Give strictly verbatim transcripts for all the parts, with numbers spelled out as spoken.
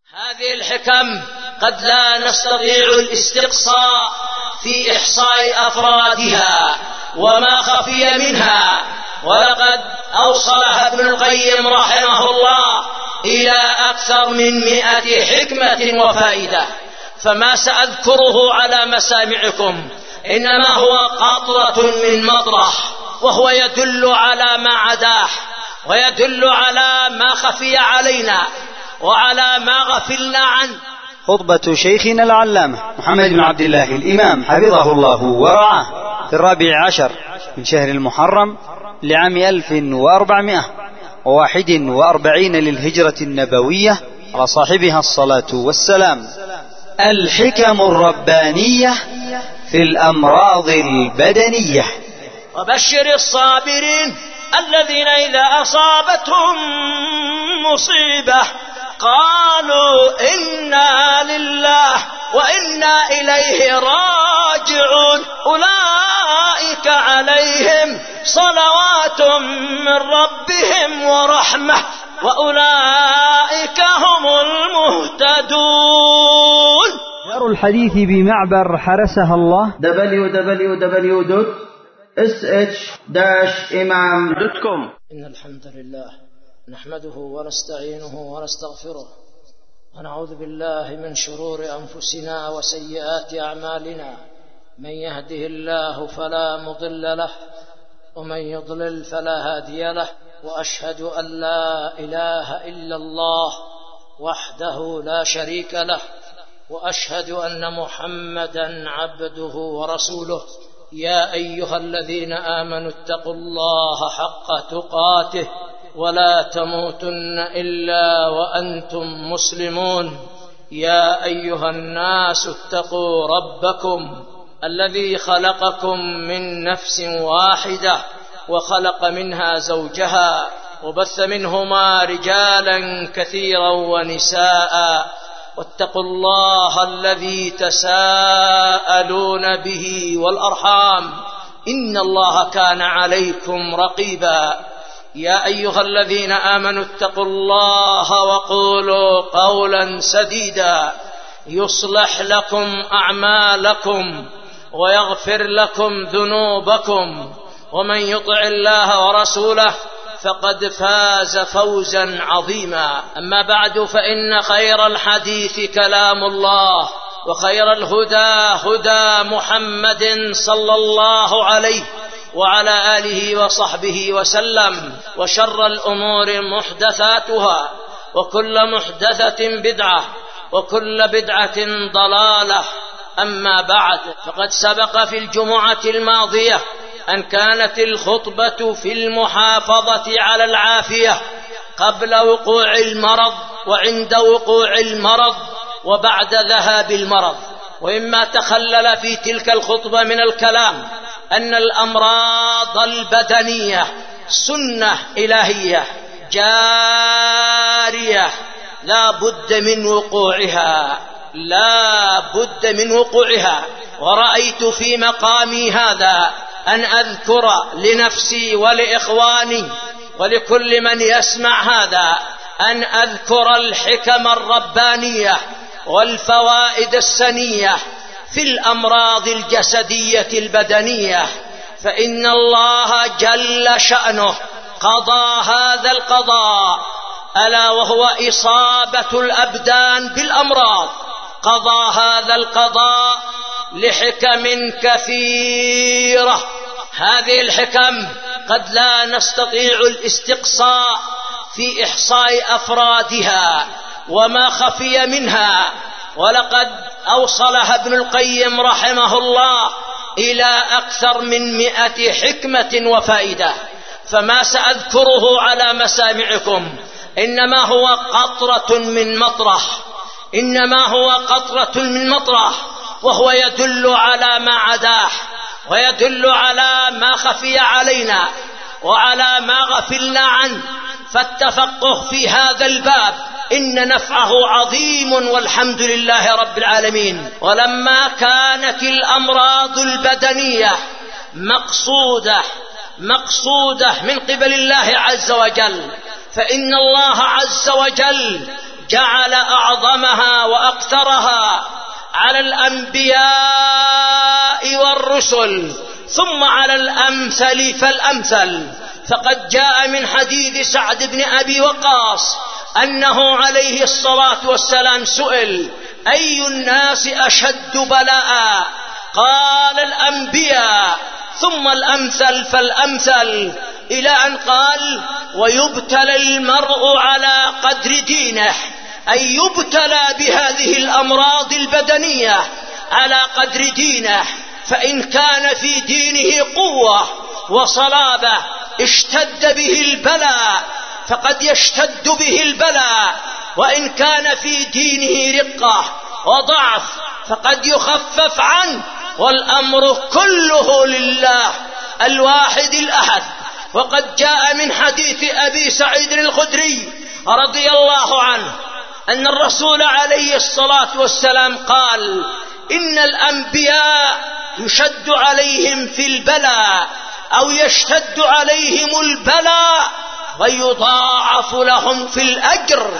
هذه الحكم قد لا نستطيع الاستقصاء في إحصاء أفرادها وما خفي منها، ولقد أوصلها ابن القيم رحمه الله إلى أكثر من مئة حكمة وفائدة، فما سأذكره على مسامعكم إنما هو قطرة من مطرح، وهو يدل على ما عداه ويدل على ما خفي علينا وعلى ما غفلنا عنه. خطبة شيخنا العلامة محمد بن عبد الله الإمام حفظه الله ورعاه في الرابع عشر من شهر المحرم لعام ألف وأربعمائة وواحد وأربعين للهجرة النبوية على صاحبها الصلاة والسلام. الحكم الربانية في الأمراض البدنية. وبشر الصابرين الذين إذا أصابتهم مصيبة قالوا إنا لله وإنا إليه راجعون أولئك عليهم صلوات من ربهم ورحمة وأولئك هم المهتدون. دار الحديث بمعبر حرسها الله دبليو دبليو دبليو دوت إس إتش داش إمام دوت كوم. إن الحمد لله نحمده ونستعينه ونستغفره ونعوذ بالله من شرور أنفسنا وسيئات أعمالنا، من يهده الله فلا مضل له ومن يضلل فلا هادي له، وأشهد أن لا إله إلا الله وحده لا شريك له، وأشهد أن محمدا عبده ورسوله. يا أيها الذين آمنوا اتقوا الله حق تقاته ولا تموتن إلا وأنتم مسلمون. يا أيها الناس اتقوا ربكم الذي خلقكم من نفس واحدة وخلق منها زوجها وبث منهما رجالا كثيرا ونساء، واتقوا الله الذي تساءلون به والأرحام إن الله كان عليكم رقيبا. يا أيها الذين آمنوا اتقوا الله وقولوا قولا سديدا يصلح لكم أعمالكم ويغفر لكم ذنوبكم، ومن يطع الله ورسوله فقد فاز فوزا عظيما. أما بعد، فإن خير الحديث كلام الله، وخير الهدى هدى محمد صلى الله عليه وعلى آله وصحبه وسلم، وشر الأمور محدثاتها، وكل محدثة بدعة، وكل بدعة ضلالة. أما بعد، فقد سبق في الجمعة الماضية أن كانت الخطبة في المحافظة على العافية قبل وقوع المرض وعند وقوع المرض وبعد ذهاب المرض. وإما تخلل في تلك الخطبة من الكلام أن الأمراض البدنية سنة إلهية جارية لا بد من وقوعها، لا بد من وقوعها. ورأيت في مقامي هذا أن أذكر لنفسي ولإخواني ولكل من يسمع هذا أن أذكر الحكم الربانية والفوائد السنية في الأمراض الجسدية البدنية، فإن الله جل شأنه قضى هذا القضاء، ألا وهو إصابة الأبدان بالأمراض. قضى هذا القضاء لحكم كثيرة، هذه الحكم قد لا نستطيع الاستقصاء في إحصاء أفرادها وما خفي منها، ولقد أوصلها ابن القيم رحمه الله إلى أكثر من مئة حكمة وفائدة، فما سأذكره على مسامعكم إنما هو قطرة من مطرح، إنما هو قطرة من مطرح، وهو يدل على ما عداه ويدل على ما خفي علينا وعلى ما غفلنا عنه. فالتفقه في هذا الباب إن نفعه عظيم والحمد لله رب العالمين. ولما كانت الأمراض البدنية مقصودة مقصودة من قبل الله عز وجل، فإن الله عز وجل جعل أعظمها وأكثرها على الأنبياء والرسل، ثم على الأمثل فالأمثل. فقد جاء من حديث سعد بن أبي وقاص أنه عليه الصلاة والسلام سئل: أي الناس أشد بلاء؟ قال: الأنبياء، ثم الأمثل فالأمثل، إلى أن قال: ويبتلى المرء على قدر دينه، أي يبتلى بهذه الأمراض البدنية على قدر دينه، فإن كان في دينه قوة وصلابة اشتد به البلاء فقد يشتد به البلاء، وإن كان في دينه رقة وضعف فقد يخفف عنه، والأمر كله لله الواحد الأحد. وقد جاء من حديث أبي سعيد الخدري رضي الله عنه أن الرسول عليه الصلاة والسلام قال: إن الأنبياء يشد عليهم في البلاء أو يشتد عليهم البلاء ويضاعف لهم في الأجر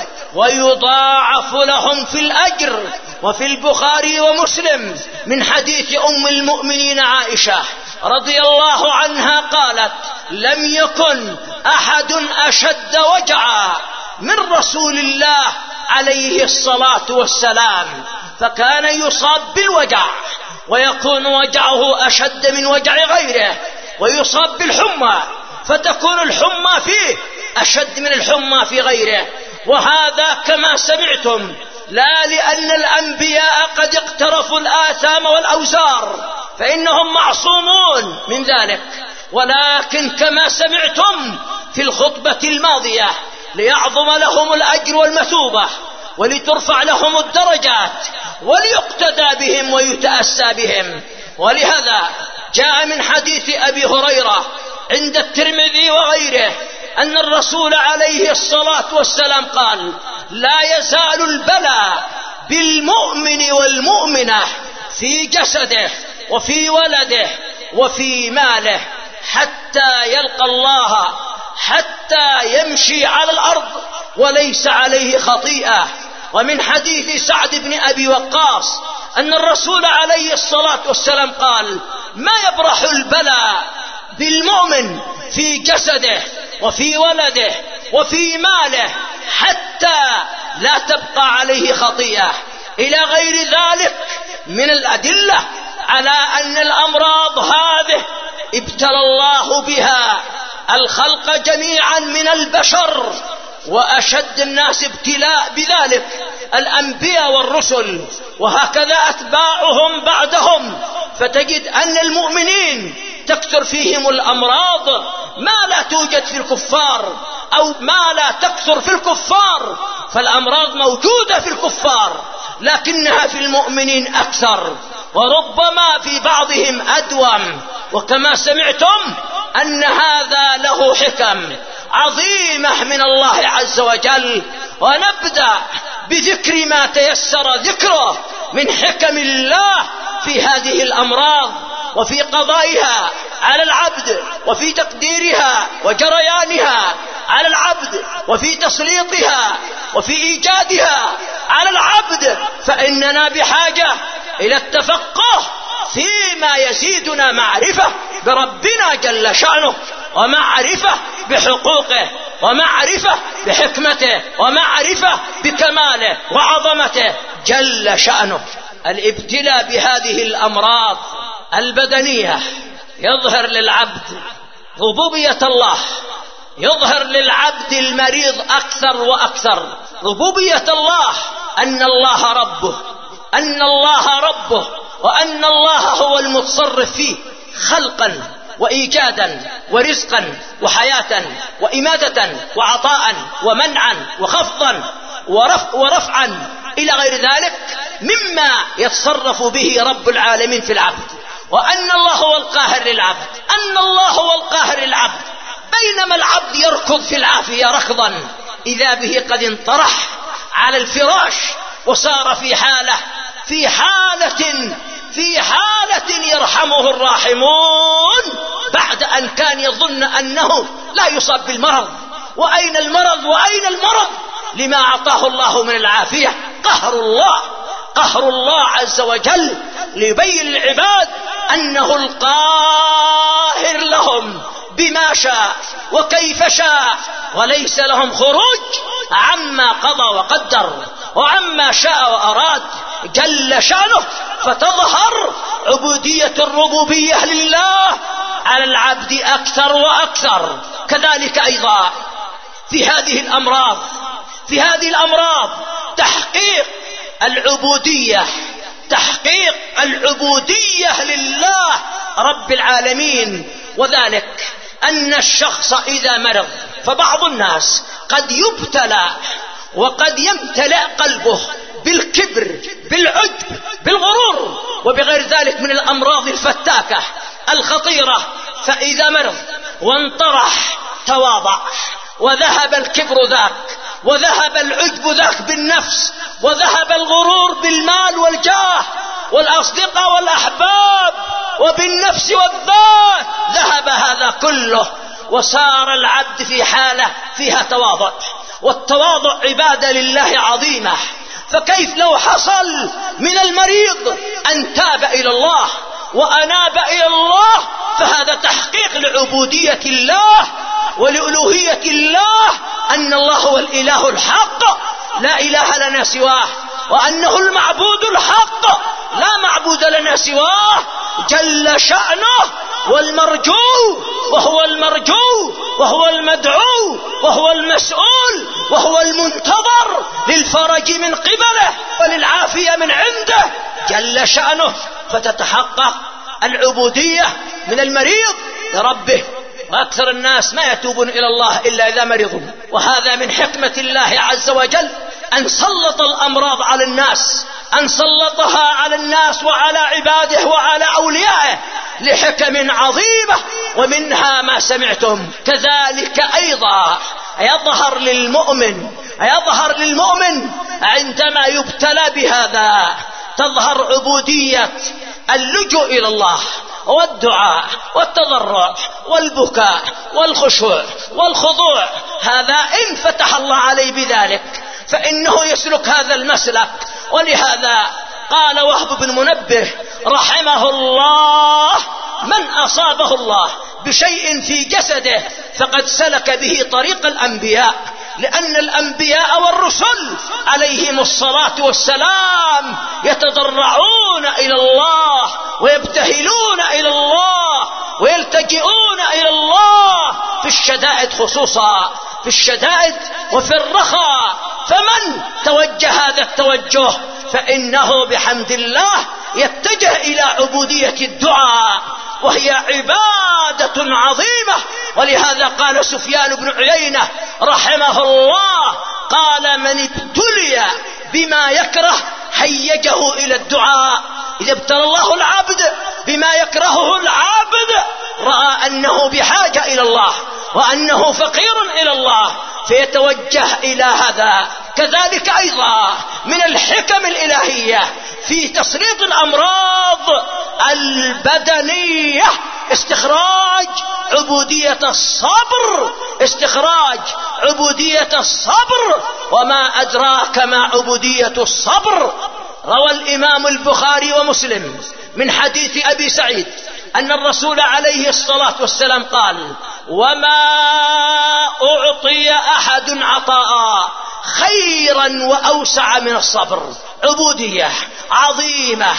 ويضاعف لهم في الأجر. وفي البخاري ومسلم من حديث أم المؤمنين عائشة رضي الله عنها قالت: لم يكن أحد أشد وجعا من رسول الله عليه الصلاة والسلام، فكان يصاب بالوجع ويكون وجعه أشد من وجع غيره، ويصاب بالحمى فتكون الحمى فيه أشد من الحمى في غيره. وهذا كما سمعتم لا لأن الأنبياء قد اقترفوا الآثام والأوزار فإنهم معصومون من ذلك، ولكن كما سمعتم في الخطبة الماضية ليعظم لهم الأجر والمثوبة ولترفع لهم الدرجات وليقتدى بهم ويتأسى بهم. ولهذا جاء من حديث أبي هريرة عند الترمذي وغيره أن الرسول عليه الصلاة والسلام قال: لا يزال البلاء بالمؤمن والمؤمنة في جسده وفي ولده وفي ماله حتى يلقى الله، حتى يمشي على الأرض وليس عليه خطيئة. ومن حديث سعد بن أبي وقاص أن الرسول عليه الصلاة والسلام قال: ما يبرح البلاء بالمؤمن في جسده وفي ولده وفي ماله حتى لا تبقى عليه خطيئة، إلى غير ذلك من الأدلة على أن الأمراض هذه ابتلى الله بها الخلق جميعا من البشر، وأشد الناس ابتلاء بذلك الأنبياء والرسل، وهكذا أتباعهم بعدهم. فتجد أن المؤمنين تكثر فيهم الأمراض ما لا توجد في الكفار، أو ما لا تكثر في الكفار، فالأمراض موجودة في الكفار لكنها في المؤمنين أكثر، وربما في بعضهم أدوم. وكما سمعتم أن هذا له حكم عظيمة من الله عز وجل. ونبدأ بذكر ما تيسر ذكره من حكم الله في هذه الأمراض وفي قضائها على العبد، وفي تقديرها وجريانها على العبد، وفي تسليطها وفي إيجادها على العبد. فإننا بحاجة إلى التفقه فيما يزيدنا معرفة بربنا جل شأنه، ومعرفة بحقوقه، ومعرفة بحكمته، ومعرفة بكماله وعظمته جل شأنه. الابتلاء بهذه الأمراض البدنية يظهر للعبد ربوبية الله، يظهر للعبد المريض أكثر وأكثر ربوبية الله، أن الله ربه، أن الله ربه، وأن الله هو المتصرف فيه خلقا وإيجادا ورزقا وحياة وإمادة وعطاء ومنعا وخفضا ورفع ورفعا إلى غير ذلك مما يتصرف به رب العالمين في العبد. وأن الله هو القاهر للعبد، أن الله هو القاهر للعبد، بينما العبد يركض في العافية ركضا إذا به قد انطرح على الفراش وصار في حالة في حالة في حالة يرحمه الراحمون بعد أن كان يظن أنه لا يصاب بالمرض. وأين المرض وأين المرض لما أعطاه الله من العافية. قهر الله قهر الله عز وجل ليبين العباد أنه القاهر لهم بما شاء وكيف شاء، وليس لهم خروج عما قضى وقدر وعما شاء وأراد جل شأنه. فتظهر عبودية الربوبية لله على العبد أكثر وأكثر. كذلك أيضا في هذه الأمراض في هذه الأمراض تحقيق العبودية تحقيق العبودية لله رب العالمين. وذلك أن الشخص إذا مرض، فبعض الناس قد يبتلى وقد يمتلئ قلبه بالكبر بالعجب بالغرور وبغير ذلك من الأمراض الفتاكة الخطيرة، فإذا مرض وانطرح تواضع وذهب الكبر ذاك وذهب العجب ذاك بالنفس وذهب الغرور بالمال والجاه والأصدقاء والأحباب وبالنفس والذات، ذهب هذا كله وصار العبد في حالة فيها تواضع. والتواضع عبادة لله عظيمة. فكيف لو حصل من المريض أن تاب إلى الله وأناب إلى الله، فهذا تحقيق لعبودية الله ولألوهية الله، أن الله هو الإله الحق لا إله لنا سواه، وأنه المعبود الحق لا معبود لنا سواه جل شأنه، والمرجو وهو المرجو وهو المدعو وهو المسؤول وهو المنتظر للفرج من قبله وللعافية من عنده جل شأنه. فتتحقق العبودية من المريض لربه. وأكثر الناس ما يتوبون إلى الله إلا إذا مرضوا، وهذا من حكمة الله عز وجل أن سلط الأمراض على الناس، أن سلطها على الناس وعلى عباده وعلى أوليائه لحكم عظيمة، ومنها ما سمعتم. كذلك أيضا يظهر للمؤمن يظهر للمؤمن عندما يبتلى بهذا، تظهر عبودية اللجوء إلى الله والدعاء والتضرع والبكاء والخشوع والخضوع. هذا إن فتح الله عليه بذلك فإنه يسلك هذا المسلك. ولهذا قال وهب بن منبه رحمه الله: من أصابه الله بشيء في جسده فقد سلك به طريق الأنبياء، لأن الأنبياء والرسل عليهم الصلاة والسلام يتضرعون إلى الله ويبتهلون إلى الله ويلتجئون إلى الله في الشدائد، خصوصا في الشدائد وفي الرخاء. فمن توجه هذا التوجه فإنه بحمد الله يتجه إلى عبودية الدعاء، وهي عبادة عظيمة. ولهذا قال سفيان بن عيينة رحمه الله: قال من ابتلي بما يكره هيجه إلى الدعاء. إذا ابتلى الله العبد بما يكرهه العبد رأى أنه بحاجة إلى الله وأنه فقير إلى الله فيتوجه إلى هذا. كذلك أيضا من الحكم الإلهية في تسليط الأمراض البدنية استخراج عبودية الصبر استخراج عبودية الصبر. وما أدراك ما عبودية الصبر؟ روى الإمام البخاري ومسلم من حديث أبي سعيد أن الرسول عليه الصلاة والسلام قال: وما أعطي أحد عطاء خيرا وأوسع من الصبر. عبودية عظيمة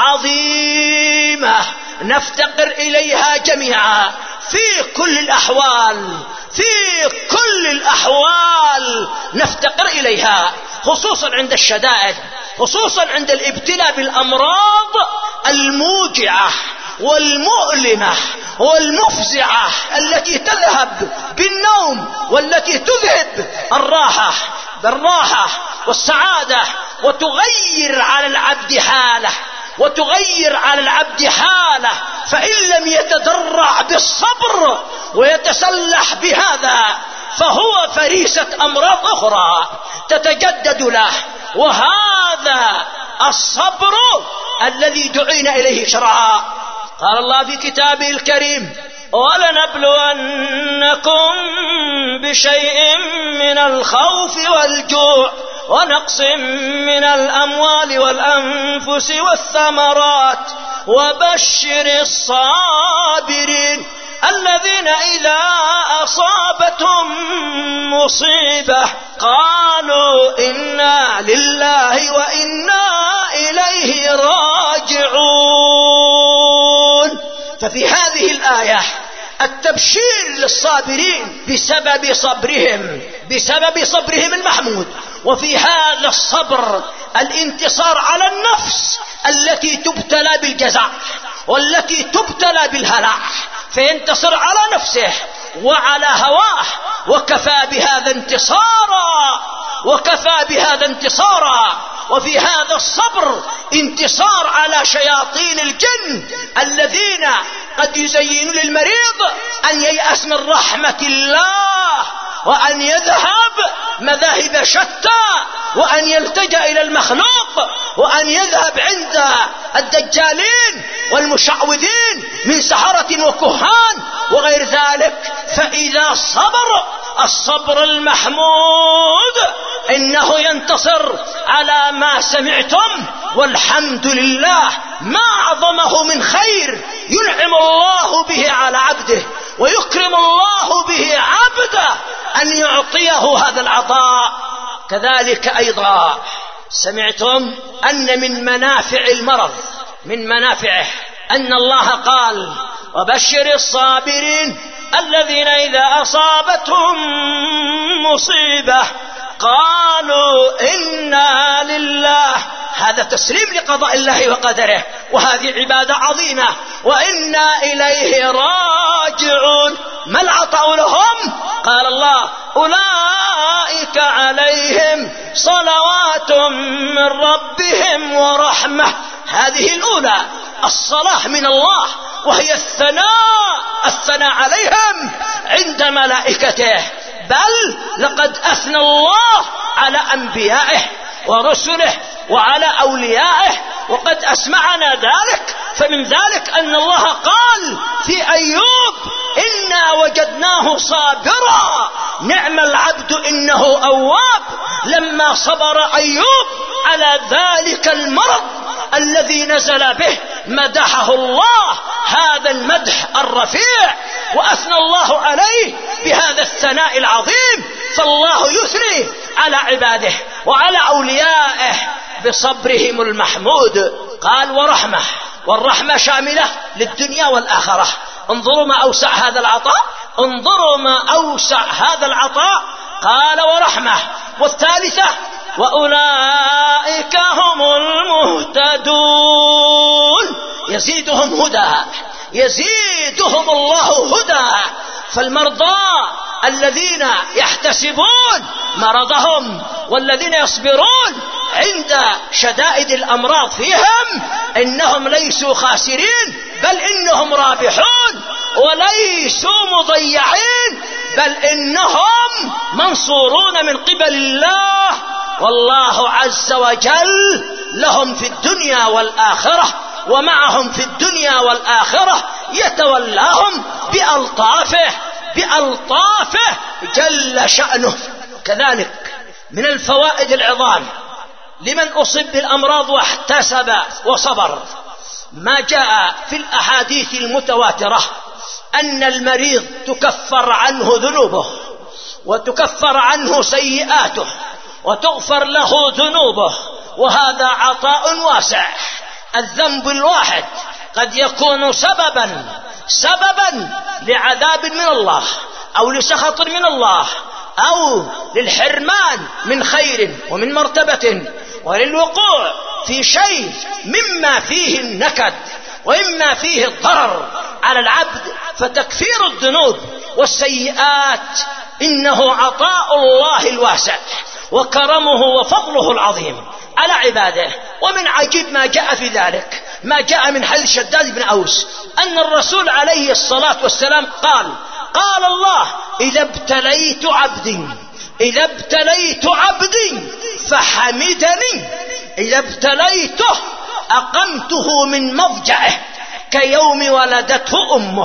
عظيمة نفتقر إليها جميعا في كل الأحوال في كل الأحوال نفتقر إليها، خصوصا عند الشدائد، خصوصا عند الابتلاء بالأمراض الموجعة والمؤلمة والمفزعة التي تذهب بالنوم والتي تذهب الراحة بالراحة والسعادة وتغير على العبد حاله وتغير على العبد حاله. فإن لم يتدرع بالصبر ويتسلح بهذا فهو فريسة أمراض أخرى تتجدد له. وهذا الصبر الذي دعينا إليه شرعا. قال الله في كتابه الكريم: ولنبلونكم بشيء من الخوف والجوع ونقص من الأموال والأنفس والثمرات وبشر الصابرين الذين إذا أصابتهم مصيبة قالوا إنا لله وإنا إليه راجعون. ففي هذه الآية التبشير للصابرين بسبب صبرهم بسبب صبرهم المحمود، وفي هذا الصبر الانتصار على النفس التي تبتلى بالجزع والتي تبتلى بالهلع، فينتصر على نفسه وعلى هواه، وكفى بهذا انتصارا وكفى بهذا انتصارا. وفي هذا الصبر انتصار على شياطين الجن الذين قد يزينون للمريض أن ييأس من رحمة الله وأن يذهب مذاهب شتى وأن يلتجأ إلى المخلوق وأن يذهب عند الدجالين والمشعوذين من سحرة وكهان وغير ذلك. فإذا صبر الصبر المحمود إنه ينتصر على ما سمعتم، والحمد لله ما أعظمه من خير ينعم الله به على عبده ويكرم الله به عبده أن يعطيه هذا العطاء. كذلك أيضا سمعتم أن من منافع المرض من منافعه أن الله قال وبشر الصابرين الذين إذا أصابتهم مصيبة قالوا إنا لله. هذا تسليم لقضاء الله وقدره، وهذه عبادة عظيمة، وإنا إليه راجعون. ما العطاء لهم؟ قال الله أولئك عليهم صلوات من ربهم ورحمة. هذه الأولى الصلاة من الله، وهي الثناء الثناء عليهم عند ملائكته. بل لقد أثنى الله على أنبيائه ورسله وعلى أوليائه، وقد أسمعنا ذلك. فمن ذلك أن الله قال في أيوب إنا وجدناه صابرا نعم العبد إنه أواب. لما صبر أيوب على ذلك المرض الذي نزل به مدحه الله هذا المدح الرفيع، وأثنى الله عليه بهذا الثناء العظيم. فالله يثني على عباده وعلى أوليائه بصبرهم المحمود. قال ورحمة، والرحمة شاملة للدنيا والآخرة. انظروا ما أوسع هذا العطاء انظروا ما أوسع هذا العطاء. قال ورحمة. والثالثة وأولئك هم المهتدون. يزيدهم هدى يزيدهم الله هدى. فالمرضى الذين يحتسبون مرضهم والذين يصبرون عند شدائد الأمراض فيهم إنهم ليسوا خاسرين، بل إنهم رابحون، وليسوا مضيعين، بل إنهم منصورون من قبل الله. والله عز وجل لهم في الدنيا والآخرة، ومعهم في الدنيا والآخرة، يتولاهم بألطافه بألطافه جل شأنه. كذلك من الفوائد العظام لمن أصيب بالأمراض واحتسب وصبر ما جاء في الأحاديث المتواترة أن المريض تكفر عنه ذنوبه وتكفر عنه سيئاته وتغفر له ذنوبه، وهذا عطاء واسع. الذنب الواحد قد يكون سببا سببا لعذاب من الله أو لسخط من الله أو للحرمان من خير ومن مرتبة، وللوقوع في شيء مما فيه النكد وإما فيه الضرر على العبد. فتكفير الذنوب والسيئات إنه عطاء الله الواسع وكرمه وفضله العظيم على عباده. ومن عجيب ما جاء في ذلك ما جاء من حديث شداد بن أوس أن الرسول عليه الصلاة والسلام قال قال الله إذا ابتليت عبدي إذا ابتليت عبدي فحمدني إذا ابتليته أقمته من مضجعه كيوم ولدته أمه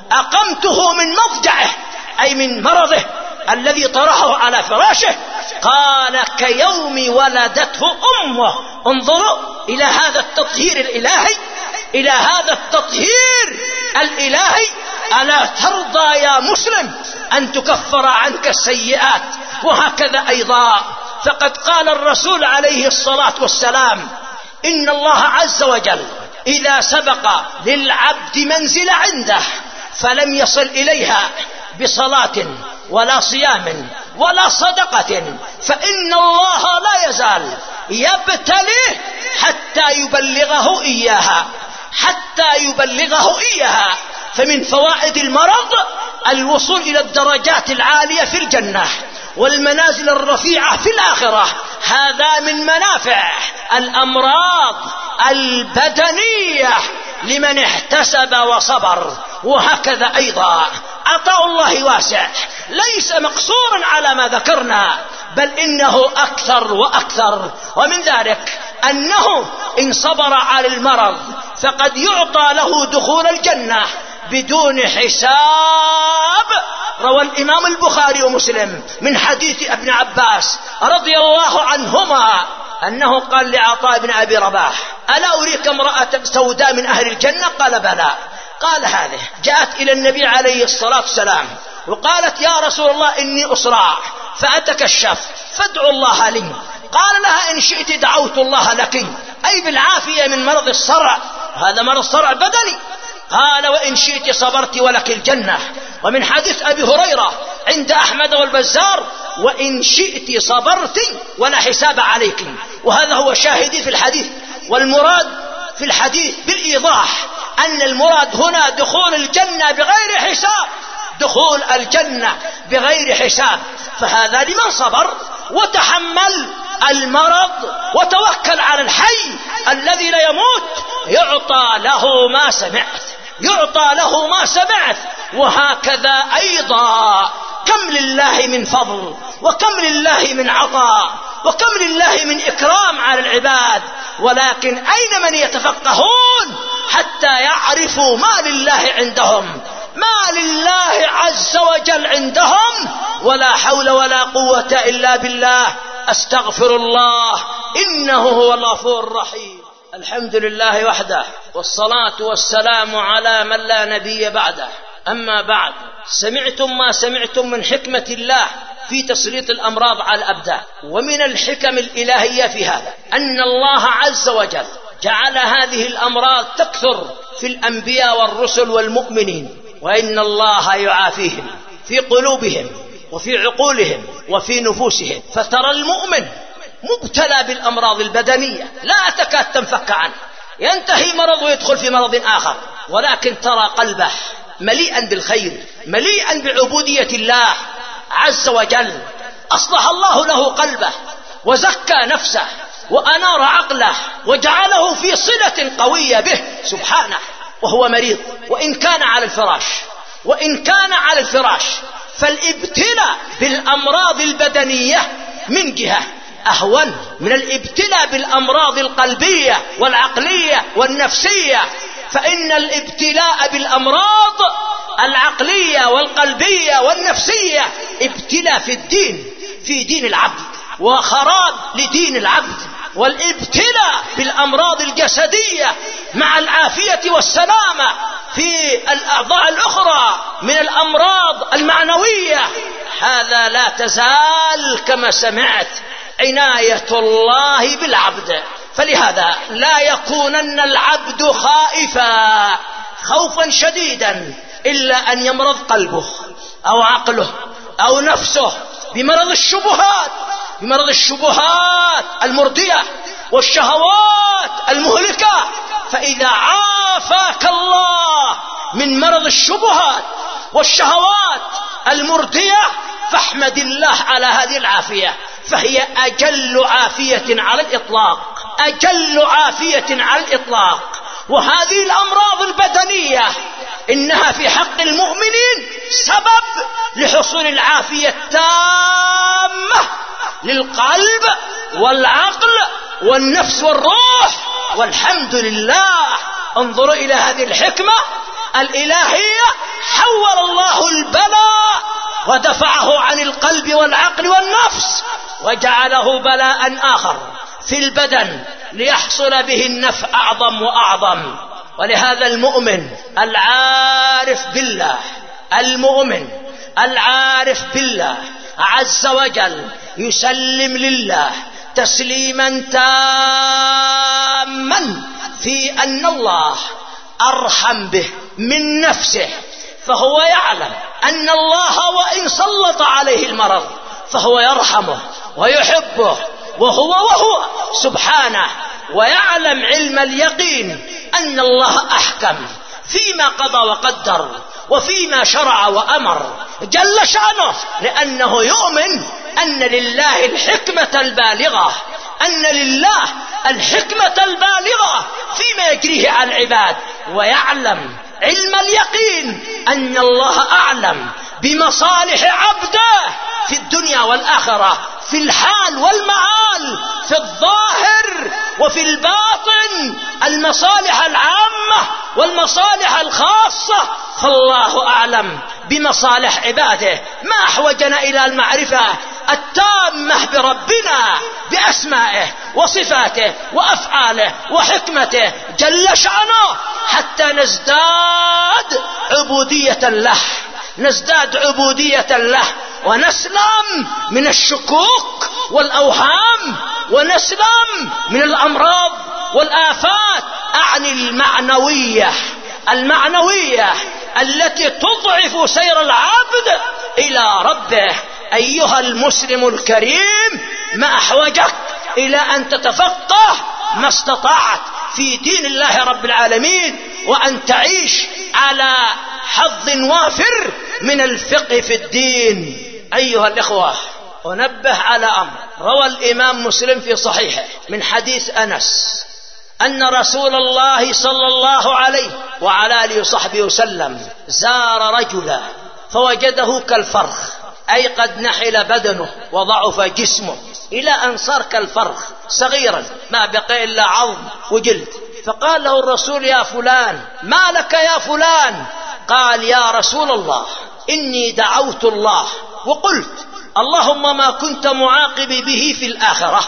أقمته من مضجعه أي من مرضه الذي طرحه على فراشه، قال كيوم ولدته أمه. انظروا إلى هذا التطهير الإلهي، إلى هذا التطهير الإلهي. ألا ترضى يا مسلم أن تكفر عنك السيئات؟ وهكذا أيضا فقد قال الرسول عليه الصلاة والسلام إن الله عز وجل إذا سبق للعبد منزل عنده فلم يصل إليها بصلاة ولا صيام ولا صدقة فإن الله لا يزال يبتليه حتى يبلغه إياها، حتى يبلغه إياها. فمن فوائد المرض الوصول إلى الدرجات العالية في الجنة والمنازل الرفيعة في الآخرة. هذا من منافع الأمراض البدنية لمن احتسب وصبر. وهكذا أيضا عطاء الله واسع، ليس مقصورا على ما ذكرنا، بل إنه أكثر وأكثر. ومن ذلك أنه إن صبر على المرض فقد يعطى له دخول الجنة بدون حساب. روى الإمام البخاري ومسلم من حديث ابن عباس رضي الله عنهما أنه قال لعطاء بن أبي رباح ألا أريك امرأة سوداء من أهل الجنة؟ قال بلى. قال هذه جاءت إلى النبي عليه الصلاة والسلام وقالت يا رسول الله إني أصرع فأتكشف فادعو الله لي. قال لها إن شئت دعوت الله لك، أي بالعافية من مرض الصرع، هذا مرض الصرع بدني. قال وإن شئت صبرت ولك الجنة. ومن حديث أبي هريرة عند أحمد والبزار وإن شئت صبرت ولا حساب عليك. وهذا هو شاهدي في الحديث. والمراد في الحديث بالإيضاح أن المراد هنا دخول الجنة بغير حساب، دخول الجنة بغير حساب. فهذا لمن صبر وتحمل المرض وتوكل على الحي الذي لا يموت، يعطى له ما سمعت، يعطى له ما سمعت. وهكذا أيضا كم لله من فضل وكم لله من عطاء وكم لله من إكرام على العباد، ولكن أين من يتفقهون حتى يعرفوا ما لله عندهم، ما لله عز وجل عندهم. ولا حول ولا قوة إلا بالله. أستغفر الله إنه هو الغفور الرحيم. الحمد لله وحده والصلاة والسلام على من لا نبي بعده. أما بعد، سمعتم ما سمعتم من حكمة الله في تسليط الأمراض على الأبدان. ومن الحكم الإلهية في هذا أن الله عز وجل جعل هذه الأمراض تكثر في الأنبياء والرسل والمؤمنين، وإن الله يعافيهم في قلوبهم وفي عقولهم وفي نفوسهم. فترى المؤمن مبتلى بالأمراض البدنية لا تكاد تنفك عنه، ينتهي مرض ويدخل في مرض آخر، ولكن ترى قلبه مليئا بالخير، مليئا بعبودية الله عز وجل. أصلح الله له قلبه وزكى نفسه وأنار عقله وجعله في صلة قوية به سبحانه وهو مريض. وإن كان على الفراش وإن كان على الفراش فالابتلاء بالأمراض البدنية من جهة أهون من الابتلاء بالأمراض القلبية والعقلية والنفسية. فإن الابتلاء بالأمراض العقلية والقلبية والنفسية ابتلاء في الدين، في دين العبد، وخراب لدين العبد. والابتلاء بالأمراض الجسدية مع العافية والسلامة في الأعضاء الأخرى من الأمراض المعنوية، هذا لا تزال كما سمعت عناية الله بالعبد. فلهذا لا يكونن العبد خائفا خوفا شديدا إلا أن يمرض قلبه أو عقله أو نفسه بمرض الشبهات، بمرض الشبهات المردية والشهوات المهلكة. فإذا عافاك الله من مرض الشبهات والشهوات المردية فاحمد الله على هذه العافية، فهي أجل عافية على الإطلاق، أجل عافية على الإطلاق. وهذه الأمراض البدنية إنها في حق المؤمنين سبب لحصول العافية التامة للقلب والعقل والنفس والروح. والحمد لله. انظروا إلى هذه الحكمة الإلهية حول الله البلاء ودفعه عن القلب والعقل والنفس وجعله بلاء آخر في البدن ليحصل به النفع أعظم وأعظم. ولهذا المؤمن العارف بالله المؤمن العارف بالله عز وجل يسلم لله تسليما تاما في أن الله أرحم به من نفسه، فهو يعلم أن الله وإن سلط عليه المرض فهو يرحمه ويحبه وهو وهو سبحانه، ويعلم علم اليقين أن الله أحكم فيما قضى وقدر وفيما شرع وأمر جل شأنه، لأنه يؤمن أن لله الحكمة البالغة أن لله الحكمة البالغة فيما يجريه على العباد، ويعلم علم اليقين أن الله أعلم بمصالح عبده في الدنيا والآخرة، في الحال والمعال، في الظاهر وفي الباطن، المصالح العامة والمصالح الخاصة، فالله أعلم بمصالح عباده. ما أحوجنا إلى المعرفة التامة بربنا بأسمائه وصفاته وأفعاله وحكمته جل شأنه حتى نزداد عبودية له نزداد عبودية له ونسلم من الشكوك والأوهام ونسلم من الأمراض والآفات، أعني المعنوية المعنوية التي تضعف سير العبد إلى ربه. أيها المسلم الكريم، ما أحوجك إلى أن تتفقه ما استطعت في دين الله رب العالمين، وأن تعيش على حظ وافر من الفقه في الدين. أيها الإخوة، أنبه على أمر روى الإمام مسلم في صحيحه من حديث أنس أن رسول الله صلى الله عليه وعلى آله وصحبه وسلم زار رجلا فوجده كالفرخ، أي قد نحل بدنه وضعف جسمه إلى أن صار كالفرخ صغيرا ما بقي إلا عظم وجلد. فقال له الرسول: يا فلان، ما لك يا فلان؟ قال: يا رسول الله، إني دعوت الله وقلت اللهم ما كنت معاقبي به في الآخرة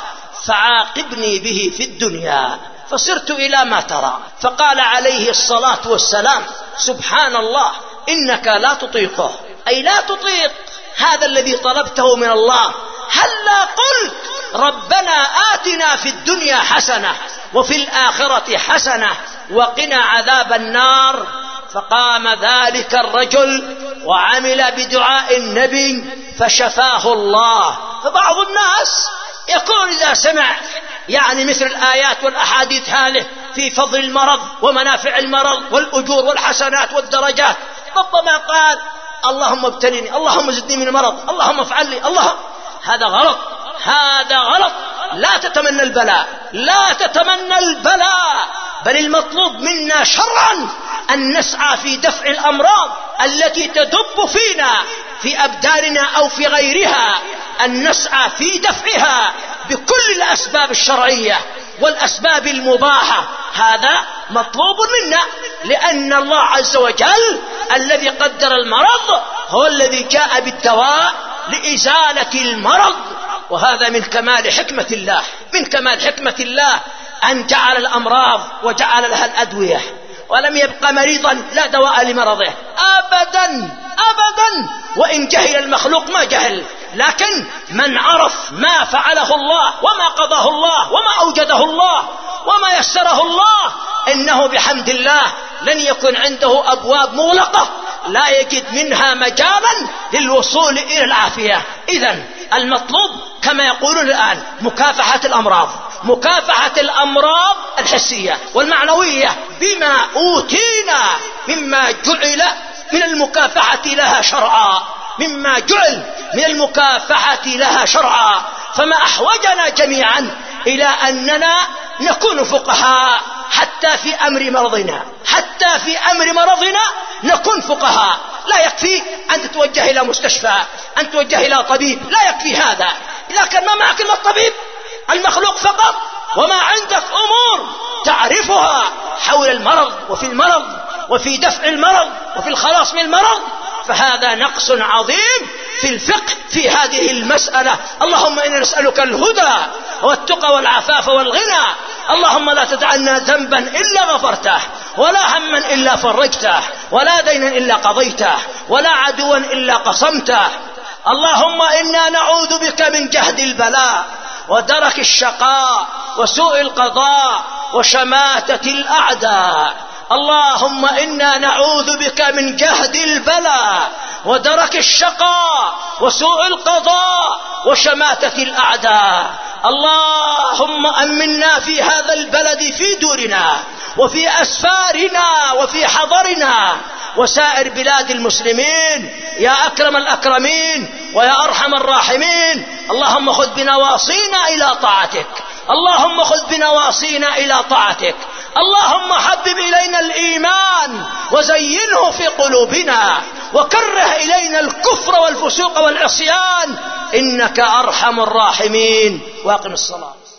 فعاقبني به في الدنيا، فصرت إلى ما ترى. فقال عليه الصلاة والسلام: سبحان الله، إنك لا تطيقه، أي لا تطيق هذا الذي طلبته من الله. هلا قلت ربنا آتنا في الدنيا حسنة وفي الآخرة حسنة وقنا عذاب النار. فقام ذلك الرجل وعمل بدعاء النبي فشفاه الله. فبعض الناس يقول إذا سمع يعني مثل الآيات والأحاديث هذه في فضل المرض ومنافع المرض والأجور والحسنات والدرجات، ربما قال: اللهم ابتلني، اللهم زدني من المرض، اللهم افعل لي، اللهم. هذا غلط، هذا غلط. لا تتمنى البلاء، لا تتمنى البلاء، بل المطلوب منا شرعا أن نسعى في دفع الأمراض التي تدب فينا في أبداننا أو في غيرها، أن نسعى في دفعها بكل الأسباب الشرعية والأسباب المباحة. هذا مطلوب منا، لأن الله عز وجل الذي قدر المرض هو الذي جاء بالدواء لإزالة المرض. وهذا من كمال حكمة الله، من كمال حكمة الله أن جعل الأمراض وجعل لها الأدوية، ولم يبقى مريضا لا دواء لمرضه أبدا أبدا، وإن جهل المخلوق ما جهل، لكن من عرف ما فعله الله وما قضاه الله وما أوجده الله وما يسره الله، إنه بحمد الله لن يكن عنده أبواب مغلقة لا يجد منها مجالا للوصول إلى العافية. إذن المطلوب كما يقولون الآن مكافحة الأمراض، مكافحة الأمراض الحسية والمعنوية بما أوتينا مما جعل من المكافحة لها شرعا، مما جعل من المكافحة لها شرعا. فما أحوجنا جميعا إلى أننا نكون فقهاء حتى في أمر مرضنا، حتى في أمر مرضنا نكون فقهاء. لا يكفي أن تتوجه إلى مستشفى، أن تتوجه إلى طبيب، لا يكفي هذا. إذا كان ما معك إلا الطبيب المخلوق فقط وما عندك أمور تعرفها حول المرض وفي المرض وفي دفع المرض وفي الخلاص من المرض، فهذا نقص عظيم في الفقه في هذه المسألة. اللهم إنا نسألك الهدى والتقى والعفاف والغنى. اللهم لا تدع لنا ذنبا إلا غفرته، ولا هما إلا فرجته، ولا دينا إلا قضيته، ولا عدوا إلا قصمته. اللهم إنا نعوذ بك من جهد البلاء ودرك الشقاء وسوء القضاء وشماتة الأعداء. اللهم إنا نعوذ بك من جهد البلاء ودرك الشقاء وسوء القضاء وشماتة الأعداء. اللهم أمنا في هذا البلد في دورنا وفي أسفارنا وفي حضرنا وسائر بلاد المسلمين يا أكرم الأكرمين ويا أرحم الراحمين. اللهم خذ بنواصينا إلى طاعتك، اللهم خذ بنواصينا إلى طاعتك. اللهم حبب إلينا الإيمان وزينه في قلوبنا، وكره إلينا الكفر والفسوق والعصيان، إنك أرحم الراحمين. واقم الصلاة.